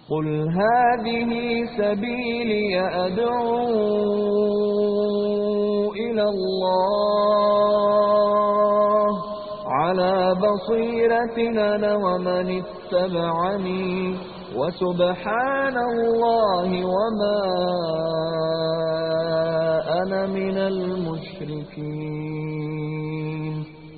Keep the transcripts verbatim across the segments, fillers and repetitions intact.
قل هذه سبيلي أدعو إلى الله على بصيرة أنا ومن اتبعني وسبحان الله وما أنا من المشركين.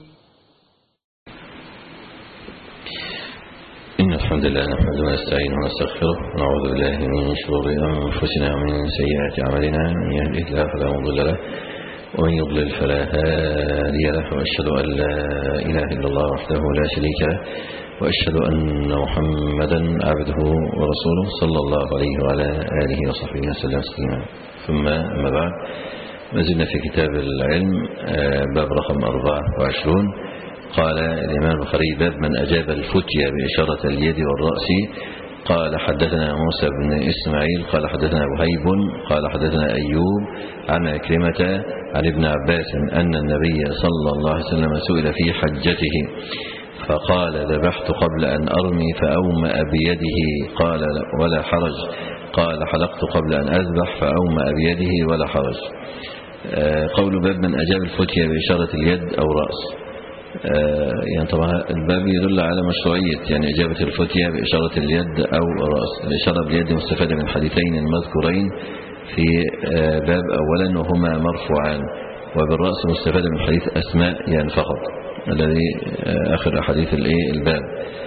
إن الحمد لله نحمده ونستعينه ونستغفره ونعوذ بالله من شرور أنفسنا ومن سيئات أعمالنا، من يهده الله فلا مضل له ومن يضلل فلا هادي له، وأشهد أن لا إله إلا الله وحده لا شريك له، وأشهد أن محمدا عبده ورسوله صلى الله عليه وعلى آله وصحبه وسلم تسليما. ثم أما بعد، ما زلنا في كتاب العلم باب رقم أربعة وعشرون. قال الإمام البخاري: باب من أجاب الفتية بإشارة اليد والرأس. قال: حدثنا موسى بن إسماعيل قال حدثنا وهيب قال حدثنا أيوب عن عكرمة عن ابن عباس أن النبي صلى الله عليه وسلم سئل في حجته فقال: ذبحت قبل أن أرمي فأومأ بيده. قال: ولا حرج. قال: حلقت قبل أن أذبح فأومأ بيده ولا حرج. قول باب من أجاب الفتية بإشارة اليد أو رأس. يعني طبعا الباب يدل على مشروعية يعني إجابة الفتية بإشارة اليد أو الرأس. الإشارة باليد مستفادة من حديثين المذكورين في باب أولا وهما مرفوعان، وبالرأس مستفادة من حديث أسماء يعني فقط الذي آخر حديث الباب،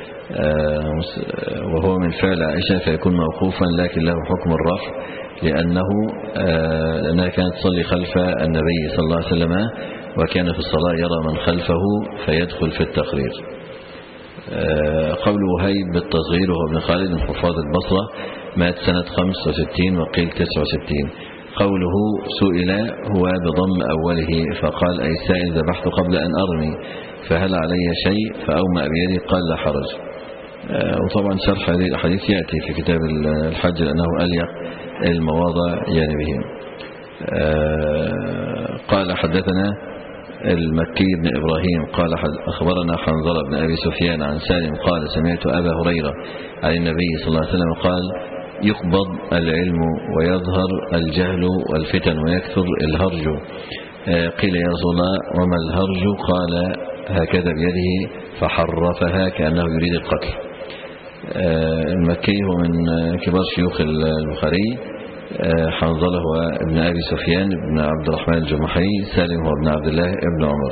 وهو من فعل عائشة فيكون موقوفا لكن له حكم الرفع، لأنه لأنها كانت تصلي خلف النبي صلى الله عليه وسلم، وكان في الصلاة يرى من خلفه فيدخل في التقرير. قول وهيب بالتصغير وهو ابن خالد من حفاظ البصرة، مات سنة خمس وستين وقيل تسع وستين. قوله سئل هو بضم أوله فقال: أي سائل ذبحت قبل أن أرمي فهل علي شيء فأومأ بيدي؟ قال: لا حرج. وطبعا شرح هذه الحديث يأتي في كتاب الحج لأنه أليق المواضع يعني بهم. قال: حدثنا المكي بن إبراهيم قال أخبرنا حنظلة بن أبي سفيان عن سالم قال: سمعت أبا هريرة عن النبي صلى الله عليه وسلم قال: يقبض العلم ويظهر الجهل والفتن ويكثر الهرج. قيل: يا رسول الله وما الهرج؟ قال: هكذا بيده فحرفها كأنه يريد القتل. المكي هو من كبار شيوخ البخاري، حنظلة هو ابن أبي سفيان ابن عبد الرحمن الجمحي، سالم هو ابن عبد الله ابن عمر.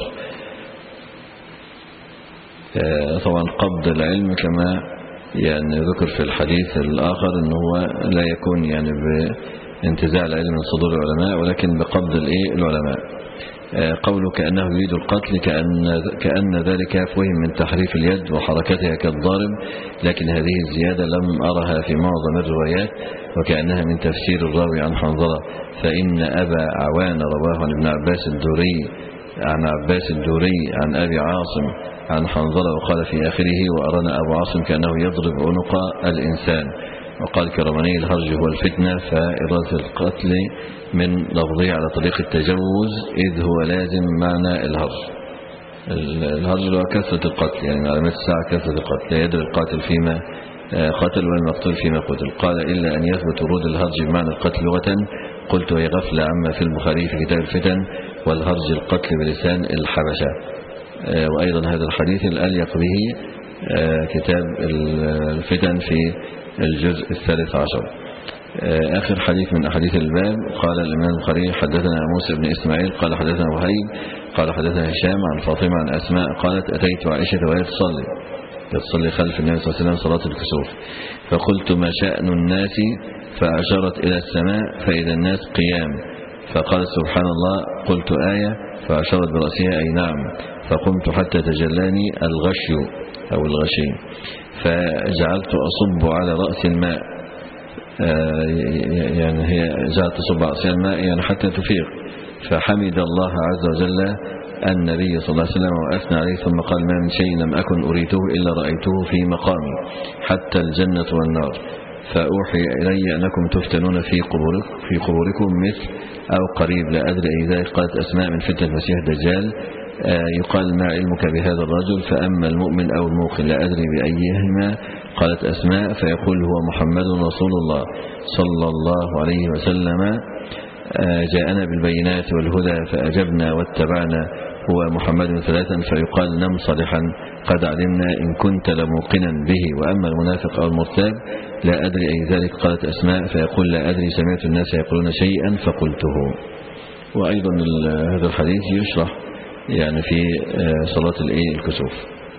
طبعا قبض العلم كما يعني ذكر في الحديث الآخر أنه لا يكون يعني بانتزاع العلم من صدور العلماء، ولكن بقبض العلماء. قوله كأنه يريد القتل كأن, كأن ذلك فهم من تحريف اليد وحركتها كالضارب، لكن هذه الزيادة لم أرها في معظم الروايات، وكأنها من تفسير الراوي عن حنظلة، فإن أبا عوان رواه عن ابن عباس الدوري عن عباس الدوري عن أبي عاصم عن حنظلة وقال في آخره: وأرانا أبو عاصم كأنه يضرب عنق الإنسان. وقال كرماني: الهرج هو الفتنة، فإرادة القتل من لفظه على طريق التجوز إذ هو لازم معنى الهرج. الهرج هو كثرة القتل، يعني من علامات الساعة كثرة القتل، لا يدري القاتل فيما قتل والمقتول فيما قتل. قال: إلا أن يثبت ورود الهرج بمعنى القتل لغة، قلت وهي غفلة عما في البخاري في كتاب الفتن، والهرج القتل بلسان الحبشة. وأيضا هذا الحديث الأليق به كتاب الفتن في الجزء الثالث عشر. آخر حديث من أحاديث الباب. قال الإمام البخاري: حدثنا موسى بن إسماعيل قال حدثنا وهيب قال حدثنا هشام عن فاطمة عن أسماء قالت: أتيت عائشة وهي تصلي تصلي خلف النبي صلى الله عليه وسلم صلاة الكسوف، فقلت: ما شأن الناس؟ فأشارت إلى السماء فإذا الناس قيام، فقالت: سبحان الله. قلت: آية؟ فأشارت برأسها: أي نعم. فقمت حتى تجلاني الغشي أو الغشي، فجعلت أصب على رأس الماء، يعني هي جعلت تصب على رأس الماء يعني حتى تفيق، فحمد الله عز وجل النبي صلى الله عليه وسلم وأثنى عليه، ثم قال: ما من شيء لم أكن أريته إلا رأيته في مقامي حتى الجنة والنار، فأوحي إلي أنكم تفتنون في قبوركم, في قبوركم مثل أو قريب لا أدري أي ذلك. قالت أسماء: من فتنة المسيح الدجال. يقال ما علمك بهذا الرجل؟ فأما المؤمن أو الموقن لا أدري بأيهما. قالت أسماء فيقول هو محمد رسول الله صلى الله عليه وسلم جاءنا بالبينات والهدى فأجبنا واتبعنا هو محمد ثلاثا. فيقال نم صالحا قد علمنا إن كنت لموقنا به. وأما المنافق أو المرتاب لا أدري أي ذلك. قالت أسماء فيقول لا أدري سمعت الناس يقولون شيئا فقلته. وأيضا هذا الحديث يشرح يعني في صلاة الكسوف.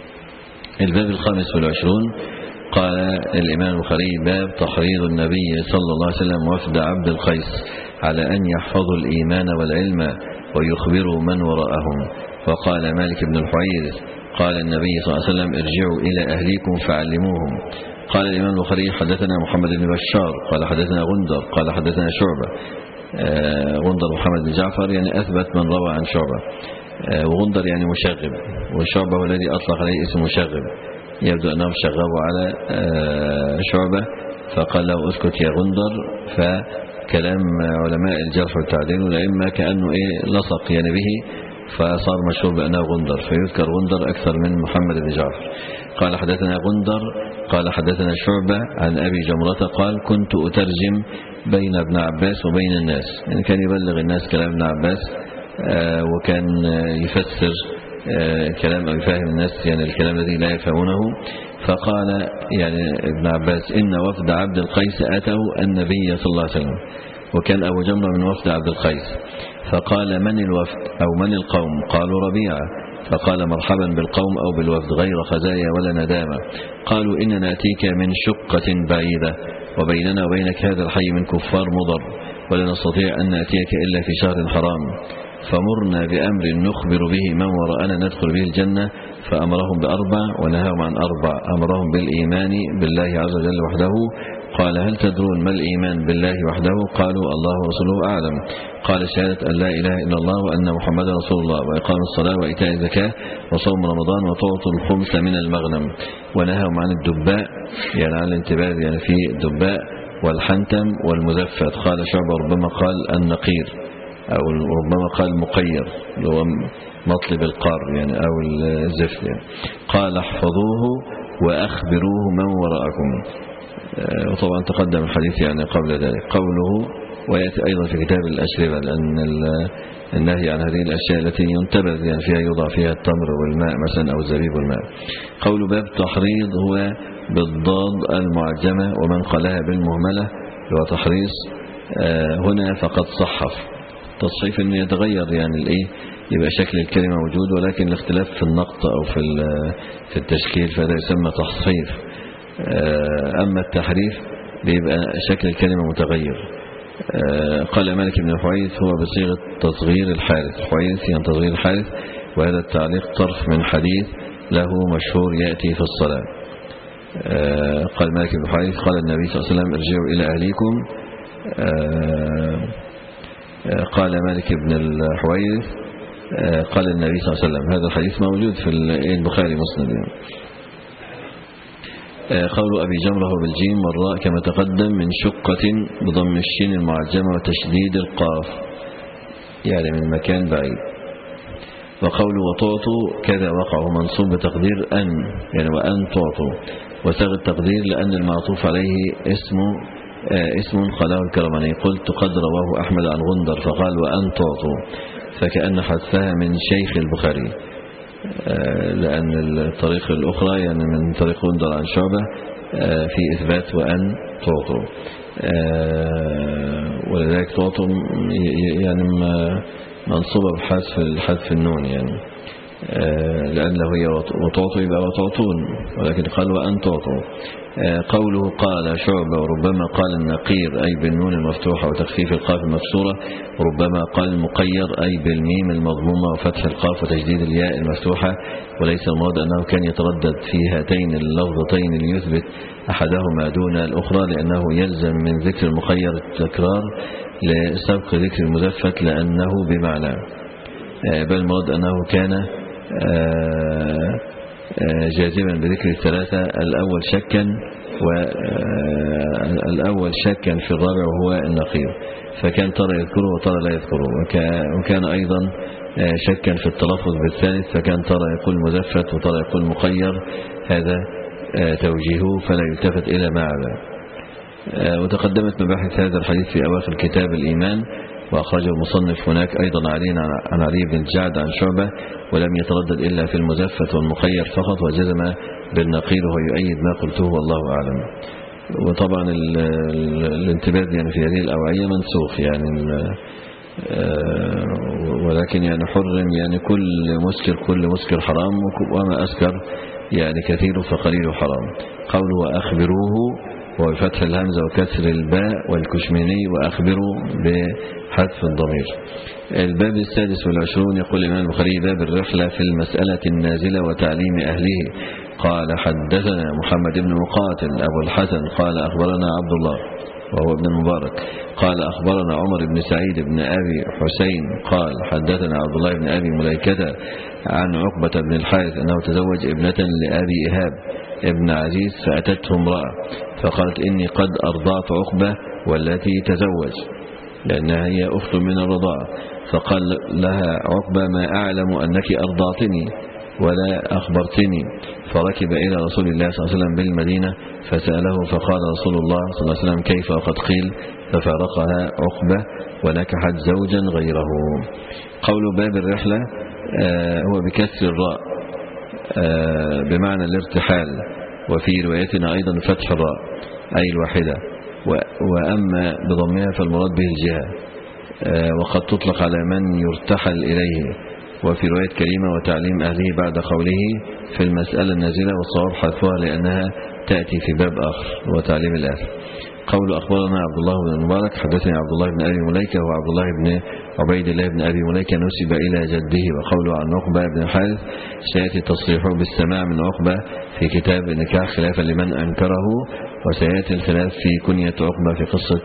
الباب الخامس والعشرون. قال الإمام البخاري باب تحريض النبي صلى الله عليه وسلم وفد عبد القيس على أن يحفظوا الإيمان والعلم ويخبروا من وراءهم. وقال مالك بن الحويرث قال النبي صلى الله عليه وسلم ارجعوا إلى أهليكم فعلموهم. قال الإمام البخاري حدثنا محمد بن بشار قال حدثنا غندر قال حدثنا شعبة. غندر محمد بن جعفر يعني أثبت من روى عن شعبة، وغندر يعني مشغب، وشعبة هو الذي أطلق عليه اسم مشغب، يبدو أنهم شغبوا على شعبة فقال له اسكت يا غندر. فكلام علماء الجرح والتعديل والأئمة كأنه إيه لصق يعني به فصار مشهور بأنه غندر، فيذكر غندر أكثر من محمد بن جعفر. قال حدثنا غندر قال حدثنا شعبة عن أبي جمرة قال كنت أترجم بين ابن عباس وبين الناس، يعني كان يبلغ الناس كلام ابن عباس وكان يفسر كلام أو يفهم الناس يعني الكلام الذي لا يفهمونه. فقال يعني ابن عباس إن وفد عبد القيس أتوا النبي صلى الله عليه وسلم، وكان أبو جمرة من وفد عبد القيس. فقال من الوفد أو من القوم؟ قالوا ربيعة. فقال مرحبا بالقوم أو بالوفد غير خزايا ولا ندامة. قالوا إننا نأتيك من شقة بعيدة وبيننا وبينك هذا الحي من كفار مضر، ولا نستطيع أن نأتيك إلا في شهر حرام، فمرنا بأمر نخبر به من وراءنا ندخل به الجنة. فأمرهم بأربع ونهاهم عن أربع. أمرهم بالإيمان بالله عز وجل وحده. قال هل تدرون ما الإيمان بالله وحده؟ قالوا الله ورسوله أعلم. قال شهادة أن لا إله إلا الله وأن محمدا رسول الله وإقام الصلاة وإيتاء الزكاة وصوم رمضان وتعطوا الخمس من المغنم. ونهاهم عن الدباء يعني عن الانتباه يعني في الدباء والحنتم والمزفت. قال شعبة ربما قال النقير أو ربما قال مقير اللي هو مطلب القار يعني أو الزفت يعني. قال احفظوه وأخبروه من وراءكم. وطبعا تقدم الحديث يعني قبل ذلك قوله. ويأتي أيضا في كتاب الأشربة لأن النهي عن هذه الأشياء التي ينتبذ يعني فيها يوضع فيها التمر والماء مثلا أو الزبيب والماء. قول باب تحريض هو بالضاد المعجمة ومن قالها بالمهملة هو تحريص. هنا فقد صحف تصحيف أنه يتغير يعني الإيه يبقى شكل الكلمة موجود ولكن الاختلاف في النقط أو في في التشكيل فهذا يسمى تصحيف. أما التحريف بيبقى شكل الكلمة متغير. قال مالك بن الحويرث هو بصيغة تصغير الحارث. حويرث يعني تصغير الحارث، وهذا التعليق طرف من حديث له مشهور يأتي في الصلاة. قال مالك بن الحويرث قال النبي صلى الله عليه وسلم ارجعوا إلى أهليكم. قال مالك بن الحويرث قال النبي صلى الله عليه وسلم. هذا الحديث موجود في البخاري مسند. قول أبي جمرة بالجيم والراء كما تقدم من شقة بضم الشين المعجمة وتشديد القاف يعني من مكان بعيد. وقول وتعطوا كذا وقعه منصوب بتقدير أن يعني وأن تعطوا، وساغ التقدير لأن المعطوف عليه اسمه اسم قاله الكرماني. قلت قد رواه أحمد عن غندر فقال وأن تعطوا، فكأن حذفها من شيخ البخاري لأن الطريق الأخرى يعني من طريق غندر عن شعبة في إثبات وأن تعطوا، ولذلك تعطوا يعني منصوبة بحذف الحذف النون يعني لأنه هي وتعطوا يبقى وتعطون، ولكن قال وأن تعطوا. قوله قال شعبة وربما قال النقير أي بالنون المفتوحة وتخفيف القاف المكسورة، وربما قال المقير أي بالميم المضمومة وفتح القاف وتجديد الياء المفتوحة. وليس المراد أنه كان يتردد في هاتين اللفظتين ليثبت أحدهما دون الأخرى، لأنه يلزم من ذكر المقير التكرار لسبق ذكر المزفت لأنه بمعنى، بل المراد أنه كان جازما بذكر الثلاثة الأول شكا والأول شكا في الرابع وهو النقير، فكان ترى يذكره وترى لا يذكره. وكان أيضا شكا في التلفظ بالثالث، فكان ترى يقول مزفت وترى يقول مخير، هذا توجيهه فلا يلتفت إلى ما عدا. وتقدمت مباحث هذا الحديث في أواخر كتاب الإيمان، وأخرجه المصنف هناك أيضا عن علي بن الجعد عن شعبة، ولم يتردد إلا في المزفت والمخير فقط، وجزم بالنقيل وهو يؤيد ما قلته والله أعلم. وطبعا الانتباه يعني في هذه الأوعية منسوخ يعني، ولكن يعني حرم يعني كل مسكر كل مسكر حرام، وما أسكر يعني كثير فقليل حرام. قوله أخبروه وبفتح الهمزة وكسر الباء والكشميني وأخبروا بحذف الضمير. الباب السادس والعشرون، يقول الإمام البخاري باب الرحلة في المسألة النازلة وتعليم أهله. قال حدثنا محمد بن مقاتل أبو الحسن قال أخبرنا عبد الله وهو ابن المبارك قال أخبرنا عمر بن سعيد بن أبي حسين قال حدثنا عبد الله بن أبي مليكة عن عقبة بن الحارث أنه تزوج ابنة لأبي إهاب ابن عزيز، فأتته امرأة فقالت إني قد أرضعت عقبة والتي تزوج، لأنها هي أخت من الرضاعة. فقال لها عقبة ما أعلم أنك أرضعتني ولا أخبرتني. فركب إلى رسول الله صلى الله عليه وسلم بالمدينة فسأله، فقال رسول الله صلى الله عليه وسلم كيف وقد قيل، ففارقها عقبة ونكحت زوجا غيره. قول باب الرحلة آه هو بكسر الراء آه بمعنى الارتحال، وفي روايتنا أيضا فتح الراء أي الواحدة، وأما بضمها فالمراد به الجهة، آه وقد تطلق على من يرتحل إليه. وفي رواية كريمة وتعليم أهله بعد قوله في المسألة النازلة، والصواب حذفها لأنها تأتي في باب آخر وتعليم الأهل. قول أخبرنا عبد الله بن المبارك حدثني عبد الله بن أبي مليكة وعبد الله بن عبيد الله بن أبي مليكة نسب إلى جده. وقوله عن عقبة بن الحارث سيأتي تصريحه بالسماع من عقبة في كتاب النكاح خلافا لمن أنكره، وسيأتي الخلاف في كنية عقبة في قصة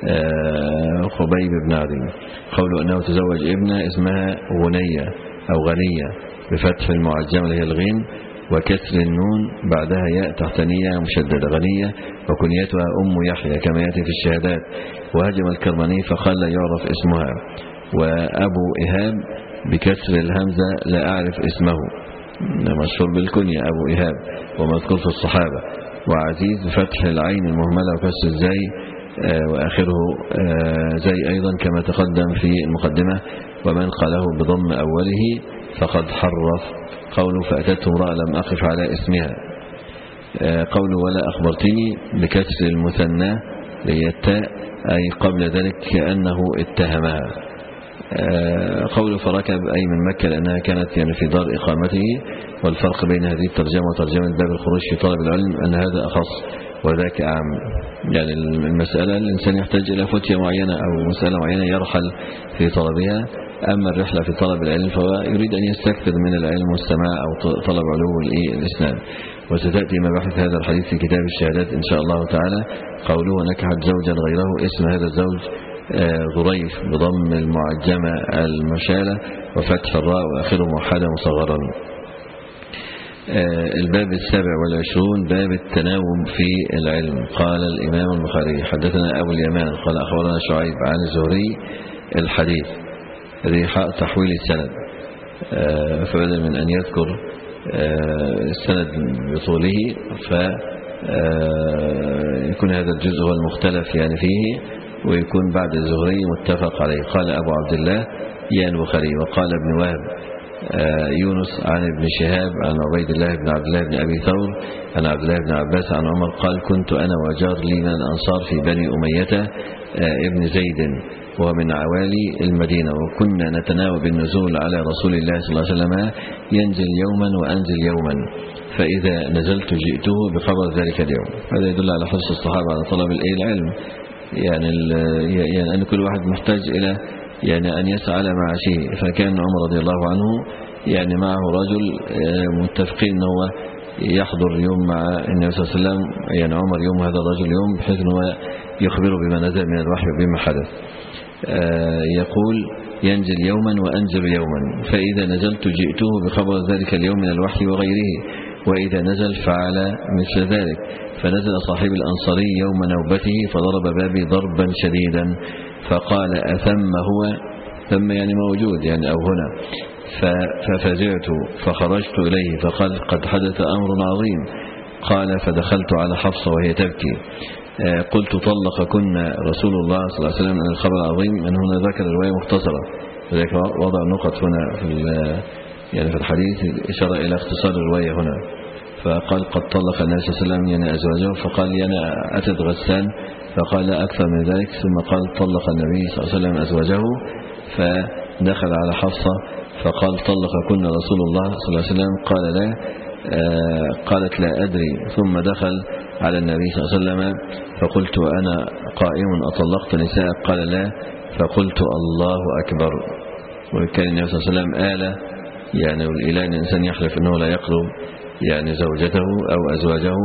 خبيب بن عدي. قوله أنه تزوج ابنة اسمها غنية أو غنية بفتح المعجمة اللي هي الغين وكسر النون بعدها ياء تحتانية مشددة، غنية، وكنيتها أم يحيى كما يأتي في الشهادات. وهجم الكرماني فقال لا يعرف اسمها. وأبو إهاب بكسر الهمزة لا أعرف اسمه، مشهور بالكنية أبو إهاب ومذكور في الصحابة. وعزيز بفتح العين المهملة وكسر الزاي وآخره زي أيضا كما تقدم في المقدمة. ومن قاله بضم أوله فقد حرف. قوله فأتته امرأة لم أقف على اسمها. قوله ولا أخبرتني بكسر المثنى ليتاء أي قبل ذلك كأنه اتهمها. قوله فركب أي من مكة لأنها كانت يعني في دار إقامته. والفرق بين هذه الترجمة وترجمة باب الخروج في طلب العلم أن هذا أخص وذاك أعم. يعني المسألة الإنسان يحتاج إلى فتية معينة أو مسألة معينة يرحل في طلبها. أما الرحلة في طلب العلم فهو يريد أن يستكثر من العلم والسماع أو طلب علو الإسلام. وستأتي مباحث هذا الحديث في كتاب الشهادات إن شاء الله تعالى. قوله نكحت زوجا غيره، اسم هذا الزوج ظريف بضم المعجمة المشالة وفتح الراء وآخره موحدة مصغرا. الباب السابع والعشرون باب التناوب في العلم. قال الإمام البخاري حدثنا أبو اليمان قال أخبرنا شعيب عن الزهري الحديث ريحاء تحويل السند، فبدل من أن يذكر السند بطوله فيكون هذا الجزء هو المختلف يعني فيه، ويكون بعد الزهري متفق عليه. قال أبو عبد الله يا البخاري. وقال ابن وهب يونس عن ابن شهاب عن عبيد الله بن عبد الله بن أبي ثور عن عبد الله بن عباس عن عمر قال كنت أنا وجار لي من الأنصار في بني أمية ابن زيد وهو من عوالي المدينة، وكنا نتناوب النزول على رسول الله صلى الله عليه وسلم ينزل يوما وأنزل يوما، فإذا نزلت جئته بخبر ذلك اليوم. هذا يدل على حرص الصحابة على طلب العلم، يعني, يعني أن كل واحد محتاج إلى يعني أن يسعى على معاشه. فكان عمر رضي الله عنه يعني معه رجل متفقين أنه يحضر يوم مع النبي صلى الله عليه وسلم، يعني عمر يوم هذا الرجل يوم بحيث أنه يخبره بما نزل من الوحي وبما حدث. يقول ينزل يوما وأنزل يوما، فإذا نزلت جئته بخبر ذلك اليوم من الوحي وغيره، وإذا نزل فعل مثل ذلك. فنزل صاحب الأنصاري يوم نوبته فضرب بابي ضربا شديدا فقال أثم هو ثم يعني موجود يعني أو هنا. ففزعت فخرجت إليه فقال قد حدث أمر عظيم. قال فدخلت على حفصة وهي تبكي. قلت طلق كنا رسول الله صلى الله عليه وسلم. أن الخبر العظيم أن هنا ذكر رواية مختصرة، فذلك وضع نقط هنا في يعني في الحديث إشارة إلى اختصار الرواية هنا. فقال قد طلق النبي صلى الله عليه وسلم يعني أزواجه، فقال يعني أتت غسان، فقال أكثر من ذلك، ثم قال طلق النبي صلى الله عليه وسلم أزواجه. فدخل على حفصة فقال طلق كنا رسول الله صلى الله عليه وسلم. قال لا، آه قالت لا أدري. ثم دخل على النبي صلى الله عليه وسلم فقلت أنا قائم أطلقت نساء؟ قال لا. فقلت الله أكبر. وكان النبي صلى الله عليه وسلم آلة يعني، والإله أن الإنسان يحلف أنه لا يقرب يعني زوجته أو أزواجه،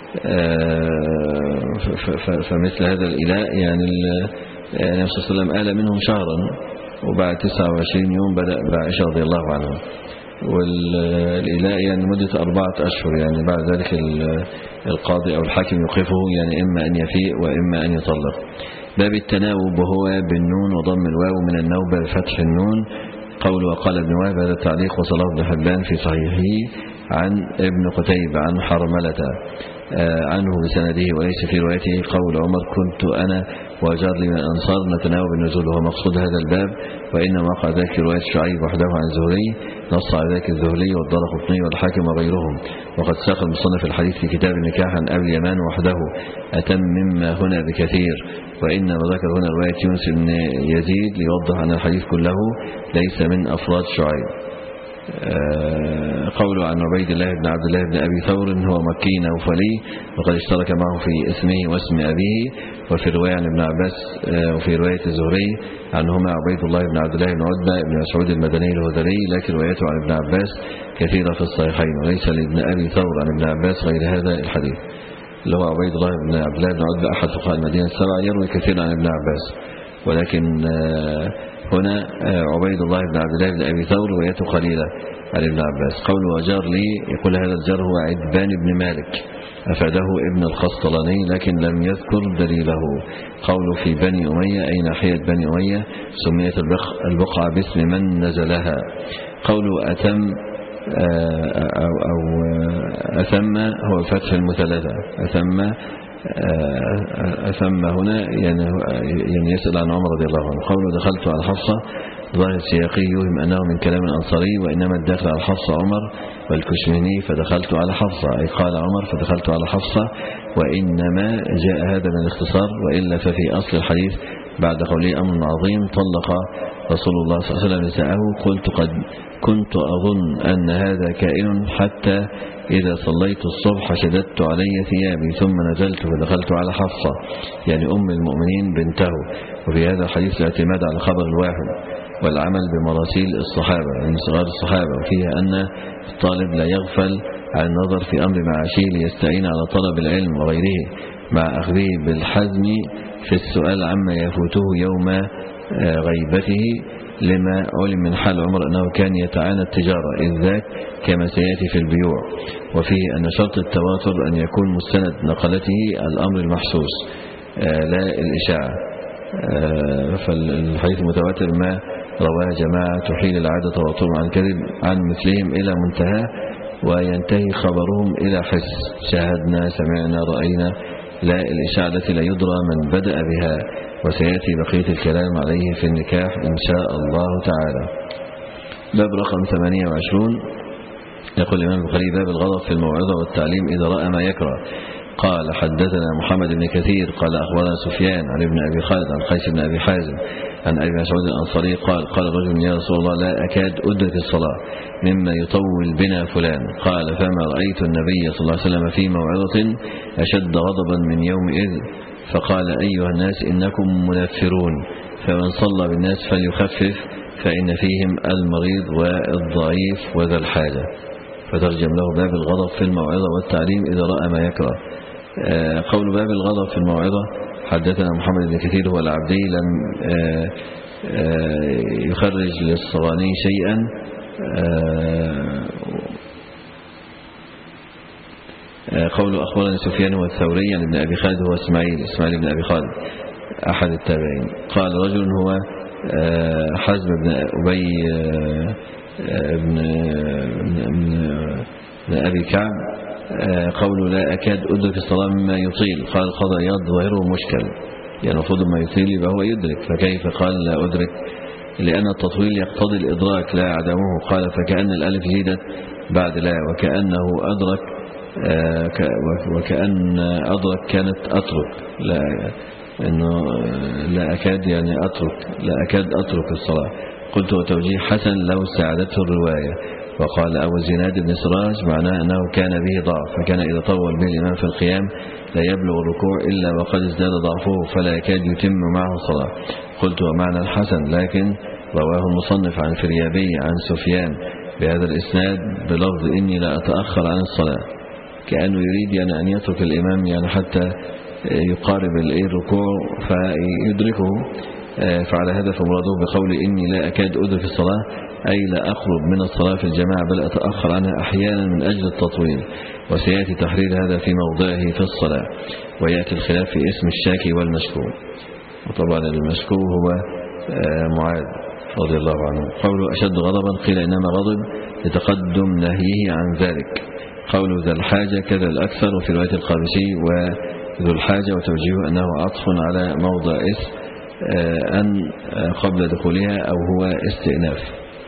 آه فمثل هذا الإله يعني النبي صلى الله عليه وسلم آل منهم شهرا، وبعد تسعة وعشرين يوم بدأ بعائشة رضي الله عنها، والإله يعني مدة أربعة أشهر، يعني بعد ذلك القاضي أو الحاكم يوقفه يعني إما أن يفيء وإما أن يطلق. باب التناوب وهو بالنون وضم الواو من النوبة بفتح النون. قول وقال ابن وهب هذا التعليق وصله ابن حبان في صحيحه عن ابن قتيبة عن حرملة عنه بسنده وليس في روايته. قول عمر كنت أنا وجار لي من الأنصار نتناوب النزول، وهو مقصود هذا الباب، وإنما وقع ذلك في رواية شعيب وحده عن الزهري، نص على ذلك الذهلي والدارقطني والحاكم وغيرهم. وقد ساق المصنف الحديث في كتاب النكاح عن أبي اليمان وحده أتم مما هنا بكثير، وإنما ذكر هنا رواية يونس بن يزيد ليوضح أن الحديث كله ليس من أفراد شعيب. قوله عن عبيد الله بن عبد الله بن أبي ثور هو مكي نوفلي، وقد اشترك معه في اسمه واسم أبيه. وفي رواية عن ابن عباس وفي رواية الزهري عنهما عبيد الله بن عبد الله بن عتبة بن مسعود المدني الهذلي، لكن روايته عن ابن عباس كثيرة في الصحيحين، وليس لابن أبي ثور عن ابن عباس غير هذا الحديث اللي هو عبيد الله بن عبد الله بن عتبة أحد فقهاء المدينة السبعة، يروي كثيرا عن ابن عباس، ولكن هنا عبيد الله بن عبد الله بن أبي ثور روايته قليلة عن ابن عباس. قول وجار لي يقول هذا الجار هو عتبان بن مالك أفاده ابن الخسطلاني، لكن لم يذكر دليله. قوله في بني أمية أي ناحية بني أمية سميت البقعة باسم من نزلها. قوله أتم أو, أو أثم هو الفتح المثلثة، أثم أثم هنا يعني, يعني يسأل عن عمر رضي الله عنه. قوله دخلت على حفصة ظاهر سياقي يوهم أنه من كلام الأنصاري، وإنما الداخل على حفصة عمر والكشميني فدخلت على حفصة، أي قال عمر فدخلت على حفصة، وإنما جاء هذا من الاختصار، وإلا ففي أصل الحديث بعد قوله أمر عظيم طلق رسول الله صلى الله عليه وسلم نساءه. قلت قد كنت أظن أن هذا كائن حتى إذا صليت الصبح شددت علي ثيابي ثم نزلت فدخلت على حفصة يعني أم المؤمنين بنته. وفي هذا الحديث الاعتماد على الخبر الواحد والعمل بمراسيل الصحابة من يعني صغار الصحابة، وفيها أن الطالب لا يغفل عن النظر في أمر معاشيه ليستعين على طلب العلم وغيره، مع أخذه بالحزم في السؤال عما يفوته يوم غيبته، لما علم من حال عمر أنه كان يتعانى التجارة إذ ذاك كما سيأتي في البيوع. وفيه أن شرط التواتر أن يكون مستند نقلته الأمر المحسوس لا الإشاعة، فالحديث المتواتر ما رواه جماعة تحيل العادة تواتر عن كذب عن مثلهم إلى منتهى، وينتهي خبرهم إلى حس شاهدنا سمعنا رأينا، لا الإشاعة التي لا يدرى من بدأ بها. وسيأتي بقية الكلام عليه في النكاح إن شاء الله تعالى. باب رقم ثمانية وعشرون. يقول الإمام البخاري باب الغضب في الموعظة والتعليم إذا رأى ما يكره. قال حدثنا محمد بن كثير قال أخبرنا سفيان عن ابن أبي خالد عن قيس بن أبي حازم عن أبي مسعود الأنصاري قال قال رجل يا رسول الله لا أكاد أدرك الصلاة مما يطول بنا فلان. قال فما رأيت النبي صلى الله عليه وسلم في موعظة أشد غضبا من يومئذ. فقال أيها الناس إنكم منفرون، فمن صلى بالناس فليخفف فإن فيهم المريض والضعيف وذا الحاجة. فترجم له باب الغضب في الموعظة والتعليم إذا رأى ما يكره. قول باب الغضب في الموعظة حدثنا محمد بن كثير هو العبدي لم يخرج للصغاني شيئا، قوله أخبرنا سفيان هو الثوري عن ابن أبي خالد هو إسماعيل إسماعيل بن أبي خالد أحد التابعين. قال رجل هو حزم بن أبي بن أبي كعب قوله لا أكاد أدرك الصلاة مما يطيل، قال قضى يد ظاهره مشكل، يعني المفروض ما يطيل يبقى هو يدرك، فكيف قال لا أدرك؟ لأن التطويل يقتضي الإدراك لا عدمه. قال فكأن الألف زيدت بعد لا، وكأنه أدرك وكأن أدرك كانت أترك، لا إنه لا أكاد يعني أترك، لا أكاد أترك الصلاة. قلت وتوجيه حسن لو ساعدته الرواية. وقال أبو زناد بن سراج معناه أنه كان به ضعف، فكان إذا طول به الإمام في القيام لا يبلغ الركوع إلا وقد ازداد ضعفه فلا يكاد يتم معه الصلاة. قلت ومعنى الحسن لكن رواه المصنف عن فريابي عن سفيان بهذا الإسناد بلفظ إني لا أتأخر عن الصلاة، كأنه يريد يعني أن يترك الإمام يعني حتى يقارب الركوع فيدركه، فعلى هذا فمراده بقول إني لا أكاد أدرك الصلاة أي لا أقرب من الصلاة في الجماعة بل أتأخر عنها أحيانا من أجل التطويل. وسيأتي تحرير هذا في موضعه في الصلاة، ويأتي الخلاف في اسم الشاكي والمشكو، وطبعا المشكو هو معاذ رضي الله عنه. قوله أشد غضبا قيل إنما غضب لتقدم نهيه عن ذلك. قوله ذا الحاجة كذا الأكثر، وفي رواية القابسي وذو الحاجة، وتوجيهه أنه عطف على موضع اسم أن قبل دخولها أو هو استئناف.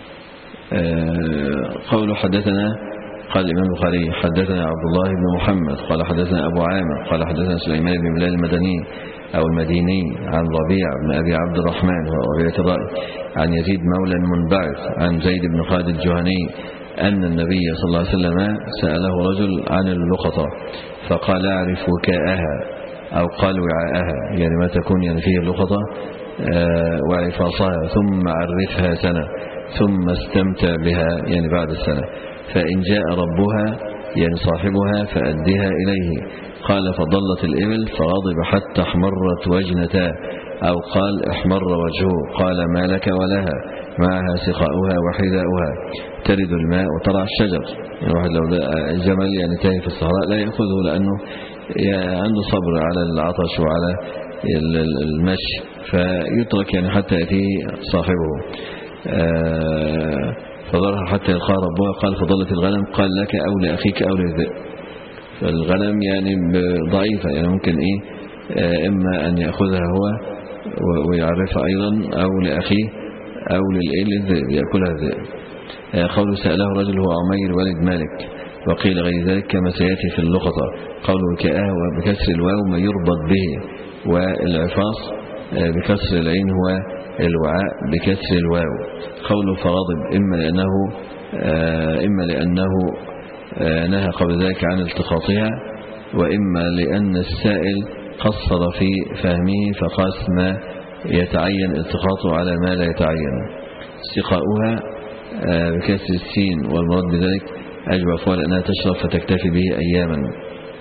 قوله حدثنا قال الإمام البخاري حدثنا عبد الله بن محمد قال حدثنا أبو عامر قال حدثنا سليمان بن بلال المدني أو المديني عن ربيع بن أبي عبد الرحمن وربيعة الرأي عن يزيد مولى المنبعث عن زيد بن خالد الجهني أن النبي صلى الله عليه وسلم سأله رجل عن اللقطة فقال أعرف وكاءها أو قال وعاءها، يعني ما تكون يعني فيه اللقطة وعفاصها، ثم عرفها سنة ثم استمتع بها يعني بعد السنة، فإن جاء ربها يعني صاحبها فأدها إليه. قال فضلت الإبل فغضب حتى احمرت وجنتاه أو قال احمر وجهه. قال ما لك ولها معها سقاؤها وحذاؤها ترد الماء وترعى الشجر. يعني واحد لو جمل يعني تاهي في الصحراء لا يأخذه لأنه عنده صبر على العطش وعلى المشي، فيترك يعني حتى يأتيه صاحبه. فضرها حتى يلقى ربها. قال فضلت الغنم قال لك أو لأخيك أو للذئب. فالغنم يعني ضعيفة، يعني ممكن إيه إما أن يأخذها هو ويعرفها أيضا أو لأخيه أو للذئب يأكلها الذئب. قوله سأله رجل هو عمير والد مالك، وقيل غير ذلك كما سيأتي في اللقطة. قوله كآه بكسر الواو ما يربط به، والعفاص بكسر العين هو الوعاء بكسر الواو. قوله فغضب إما لأنه إما لأنه نهى قبل ذلك عن التقاطها، وإما لأن السائل قصر في فهمه فقاس ما يتعين التقاطه على ما لا يتعين. سقاؤها بكسر السين، والمراد بذلك أجب أفواه لأنها تشرب فتكتفي به أياما،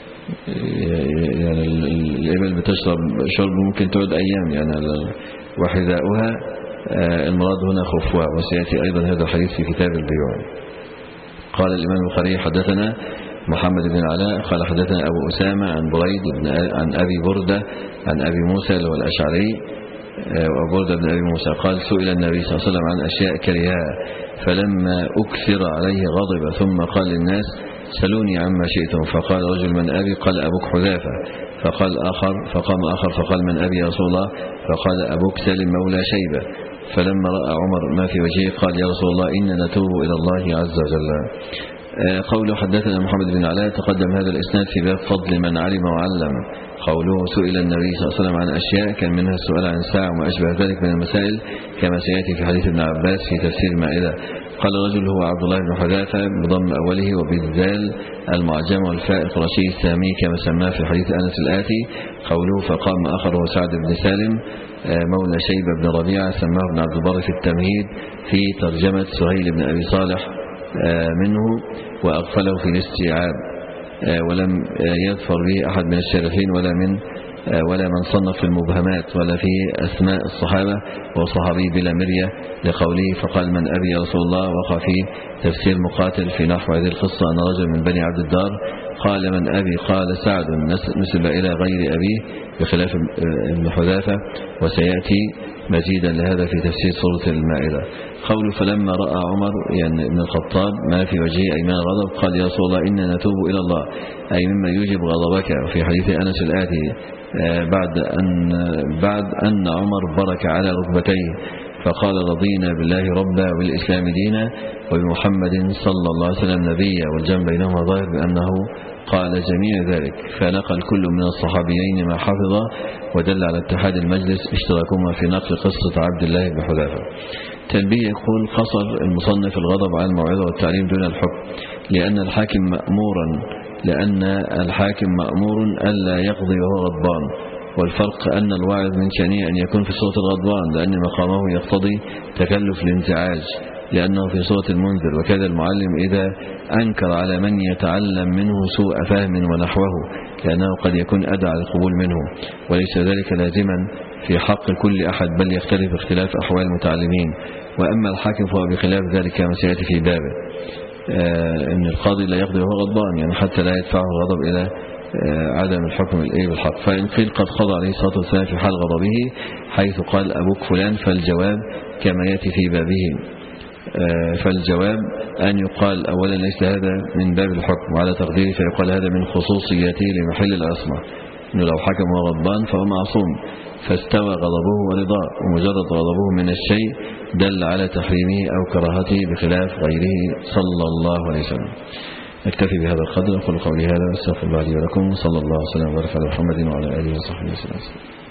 يعني الإبل بتشرب شرب ممكن تعود أيام يعني. وحذاؤها المراد هنا خفوها، وسيأتي أيضا هذا الحديث في كتاب البيوع. قال الإمام البخاري حدثنا محمد بن علاء قال حدثنا أبو أسامة عن بريد بن عن أبي بردة عن أبي موسى اللي هو الأشعري، وأبو بردة بن أبي موسى قال سئل النبي صلى الله عليه وسلم عن أشياء كرهها فلما أكثر عليه غضب، ثم قال للناس سلوني عما شئتم، فقال رجل من أبي؟ قال أبوك حذافة. فقال آخر فقام آخر فقال من أبي يا رسول الله؟ فقال أبوك سالم مولى شيبة. فلما رأى عمر ما في وجهه قال يا رسول الله إننا نتوب إلى الله عز وجل. قوله حدثنا محمد بن علاء تقدم هذا الإسناد في باب فضل من علم وعلم. قوله سئل النبي صلى الله عليه وسلم عن أشياء كان منها السؤال عن الساعة وما أشبه ذلك من المسائل كما سيأتي في حديث ابن عباس في تفسير المائدة. قال رجل هو عبد الله بن حذافة بضم أوله وبالذال المعجم والفاء القرشي السامي كما سماه في حديث أنس الآتي. قوله فقام آخر هو سعد بن سالم مولى شيبة بن ربيعة سماه ابن عبد البر في التمهيد في ترجمة سهيل بن أبي صالح منه وأغفله في الاستيعاب، ولم يظفر به أحد من الشارحين ولا من ولا من صنف في المبهمات ولا في أسماء الصحابة وصحابي بلا مرية لقوله فقال من أبي يا رسول الله. وقع في تفسير مقاتل في نحو هذه القصة أن رجل من بني عبد الدار قال من أبي؟ قال سعد نسب إلى غير أبيه بخلاف ابن حذافة، وسيأتي مزيدا لهذا في تفسير سورة المائدة. قوله فلما رأى عمر يعني ابن الخطاب ما في وجهه أي من الغضب قال يا رسول الله إننا نتوب إلى الله أي مما يوجب غضبك. وفي حديث أنس الآتي بعد أن, بعد أن عمر برك على ركبتيه فقال رضينا بالله ربا وبالإسلام دينا وبمحمد صلى الله عليه وسلم نبيا والجمع بينهما ظاهر بأنه قال جميع ذلك. فنقل كل من الصحابيين ما حفظ ودل على اتحاد المجلس اشتراكهما في نقل قصة عبد الله بن حذافة. تنبيه يقول قصر المصنف الغضب على الموعظة والتعليم دون الحكم لأن الحاكم مأمورا لأن الحاكم مأمور ألا يقضي وهو غضبان، والفرق أن الواعظ من شأنه أن يكون في صورة الغضبان لأن مقامه يقتضي تكلف الانزعاج لأنه في صورة المنذر. وكذا المعلم إذا أنكر على من يتعلم منه سوء فهم ونحوه لأنه قد يكون أدعى القبول منه، وليس ذلك لازما في حق كل أحد بل يختلف اختلاف أحوال المتعلمين. وأما الحاكم فهو بخلاف ذلك كما سيأتي في بابه آه إن القاضي لا يقضي وهو غضبان يعني حتى لا يدفعه الغضب إلى عدم الحكم الإيه بالحق. فإن قيل قد قضى عليه الصلاة والسلام في حال غضبه حيث قال أبوك فلان فالجواب كما يأتي في بابه. فالجواب أن يقال أولا ليس هذا من باب الحكم وعلى تقديره فيقال هذا من خصوصيته لمحل العصمة إنه لو حكم وهو غضبان فهو معصوم فاستوى غضبه ورضاه ومجرد غضبه من الشيء دل على تحريمه أو كراهته بخلاف غيره صلى الله عليه وسلم. نكتفي بهذا القدر. أقول قولي هذا واستغفر الله لي ولكم صلى الله وسلم وبارك على محمد وعلى آله وصحبه وسلم.